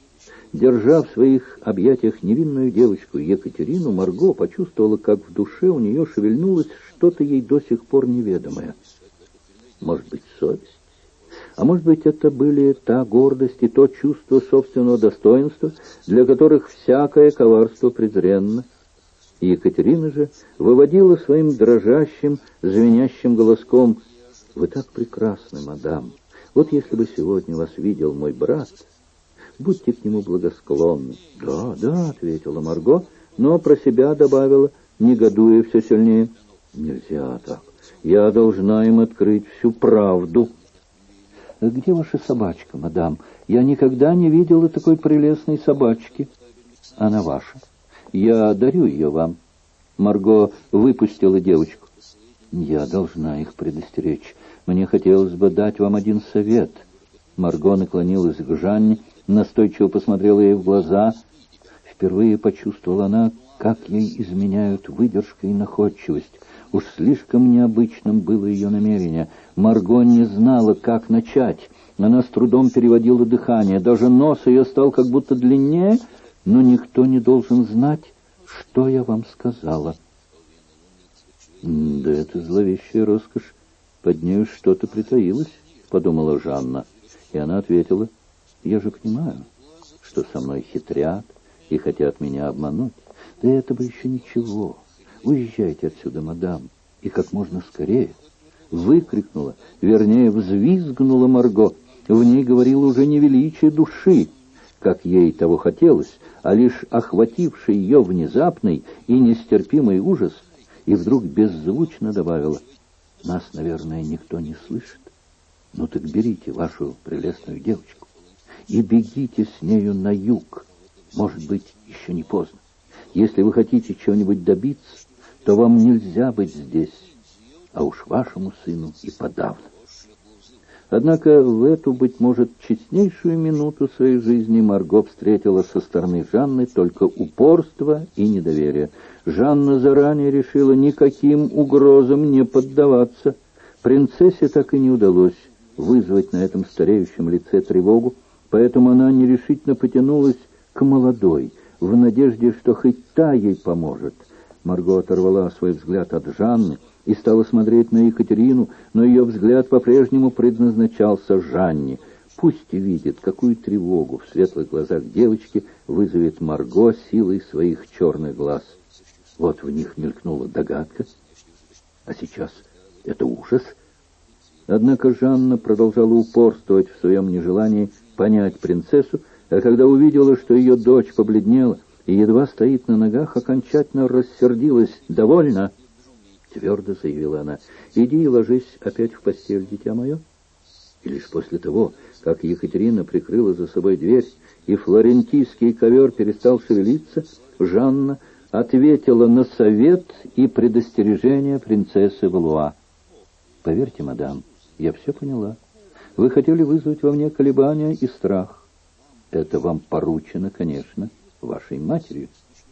держа в своих объятиях невинную девочку Екатерину, Марго почувствовала, как в душе у нее шевельнулось что-то ей до сих пор неведомое. Может быть, совесть? А может быть, это были та гордость и то чувство собственного достоинства, для которых всякое коварство презренно. Екатерина же выводила своим дрожащим, звенящим голоском: «Вы так прекрасны, мадам. Вот если бы сегодня вас видел мой брат, будьте к нему благосклонны». «Да, да», — ответила Марго, но про себя добавила, негодуя все сильнее: «Нельзя так. Я должна им открыть всю правду». «Где ваша собачка, мадам? Я никогда не видела такой прелестной собачки». «Она ваша. Я дарю ее вам». Марго выпустила девочку. «Я должна их предостеречь. Мне хотелось бы дать вам один совет». Марго наклонилась к Жанне, настойчиво посмотрела ей в глаза. Впервые почувствовала она, как ей изменяют выдержка и находчивость. Уж слишком необычным было ее намерение. Марго не знала, как начать. Она с трудом переводила дыхание, даже нос ее стал как будто длиннее, но никто не должен знать, что я вам сказала. Да это зловещая роскошь, под нею что-то притаилось, подумала Жанна. И она ответила: я же понимаю, что со мной хитрят и хотят меня обмануть. Да это бы еще ничего. Уезжайте отсюда, мадам, и как можно скорее. Выкрикнула, вернее, взвизгнула Марго. В ней говорило уже не величие души, как ей того хотелось, а лишь охвативший ее внезапный и нестерпимый ужас, и вдруг беззвучно добавила: нас, наверное, никто не слышит. Ну так берите вашу прелестную девочку и бегите с нею на юг. Может быть, еще не поздно. Если вы хотите чего-нибудь добиться, то вам нельзя быть здесь, а уж вашему сыну и подавно. Однако в эту, быть может, честнейшую минуту своей жизни Марго встретила со стороны Жанны только упорство и недоверие. Жанна заранее решила никаким угрозам не поддаваться. Принцессе так и не удалось вызвать на этом стареющем лице тревогу, поэтому она нерешительно потянулась к молодой, в надежде, что хоть та ей поможет. Марго оторвала свой взгляд от Жанны и стала смотреть на Екатерину, но ее взгляд по-прежнему предназначался Жанне. Пусть видит, какую тревогу в светлых глазах девочки вызовет Марго силой своих черных глаз. Вот в них мелькнула догадка, а сейчас это ужас. Однако Жанна продолжала упорствовать в своем нежелании понять принцессу, а когда увидела, что ее дочь побледнела и едва стоит на ногах, окончательно рассердилась. «Довольно!» — твердо заявила она. «Иди и ложись опять в постель, дитя мое». И лишь после того, как Екатерина прикрыла за собой дверь и флорентийский ковер перестал шевелиться, Жанна ответила на совет и предостережение принцессы Валуа. «Поверьте, мадам, я все поняла. Вы хотели вызвать во мне колебания и страх. Это вам поручено, конечно, вашей матерью.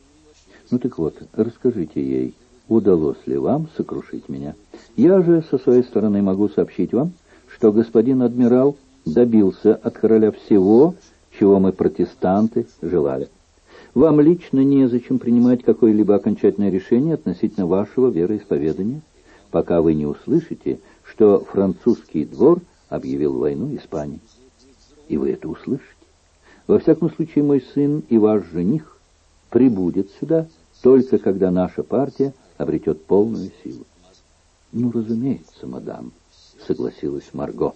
Ну так вот, расскажите ей, удалось ли вам сокрушить меня. Я же со своей стороны могу сообщить вам, что господин адмирал добился от короля всего, чего мы, протестанты, желали. Вам лично незачем принимать какое-либо окончательное решение относительно вашего вероисповедания, пока вы не услышите, что французский двор объявил войну Испании. И вы это услышите. Во всяком случае, мой сын и ваш жених прибудет сюда только когда наша партия обретет полную силу». «Ну, разумеется, мадам», — согласилась Марго.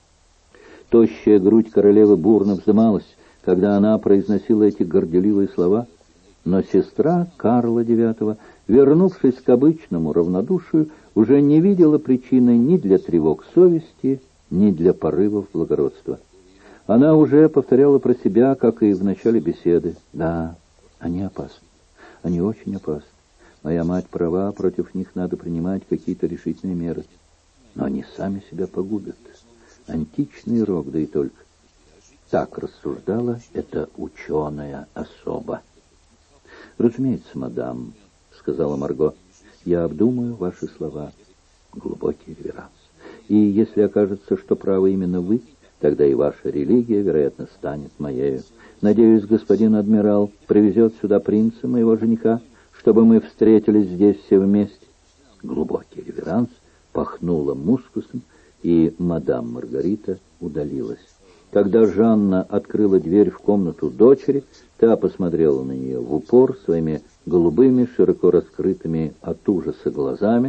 Тощая грудь королевы бурно вздымалась, когда она произносила эти горделивые слова, но сестра Карла IX, вернувшись к обычному равнодушию, уже не видела причины ни для тревог совести, ни для порывов благородства. Она уже повторяла про себя, как и в начале беседы: «Да, они опасны, они очень опасны. Моя мать права, против них надо принимать какие-то решительные меры. Но они сами себя погубят. Античный рок, да и только». Так рассуждала эта ученая особа. «Разумеется, мадам», — сказала Марго, — «я обдумаю ваши слова». Глубокий реверанс. «И если окажется, что правы именно вы, тогда и ваша религия, вероятно, станет моею. Надеюсь, господин адмирал привезет сюда принца, моего жениха, чтобы мы встретились здесь все вместе». Глубокий реверанс, пахнуло мускусом, и мадам Маргарита удалилась. Когда Жанна открыла дверь в комнату дочери, та посмотрела на нее в упор своими голубыми, широко раскрытыми от ужаса глазами.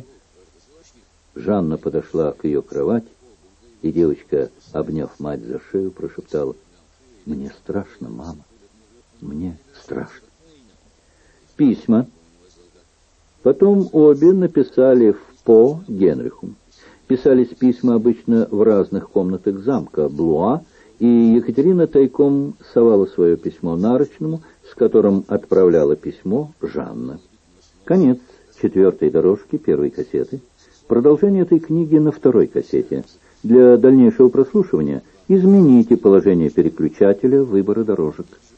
Жанна подошла к ее кровати, и девочка, обняв мать за шею, прошептала: «Мне страшно, мама, мне страшно». Письма. Потом обе написали в По Генриху. Писались письма обычно в разных комнатах замка Блуа, и Екатерина тайком совала свое письмо Нарочному, с которым отправляла письмо Жанна. Конец 4-й дорожки 1-й кассеты. Продолжение этой книги на 2-й кассете. Для дальнейшего прослушивания измените положение переключателя выбора дорожек.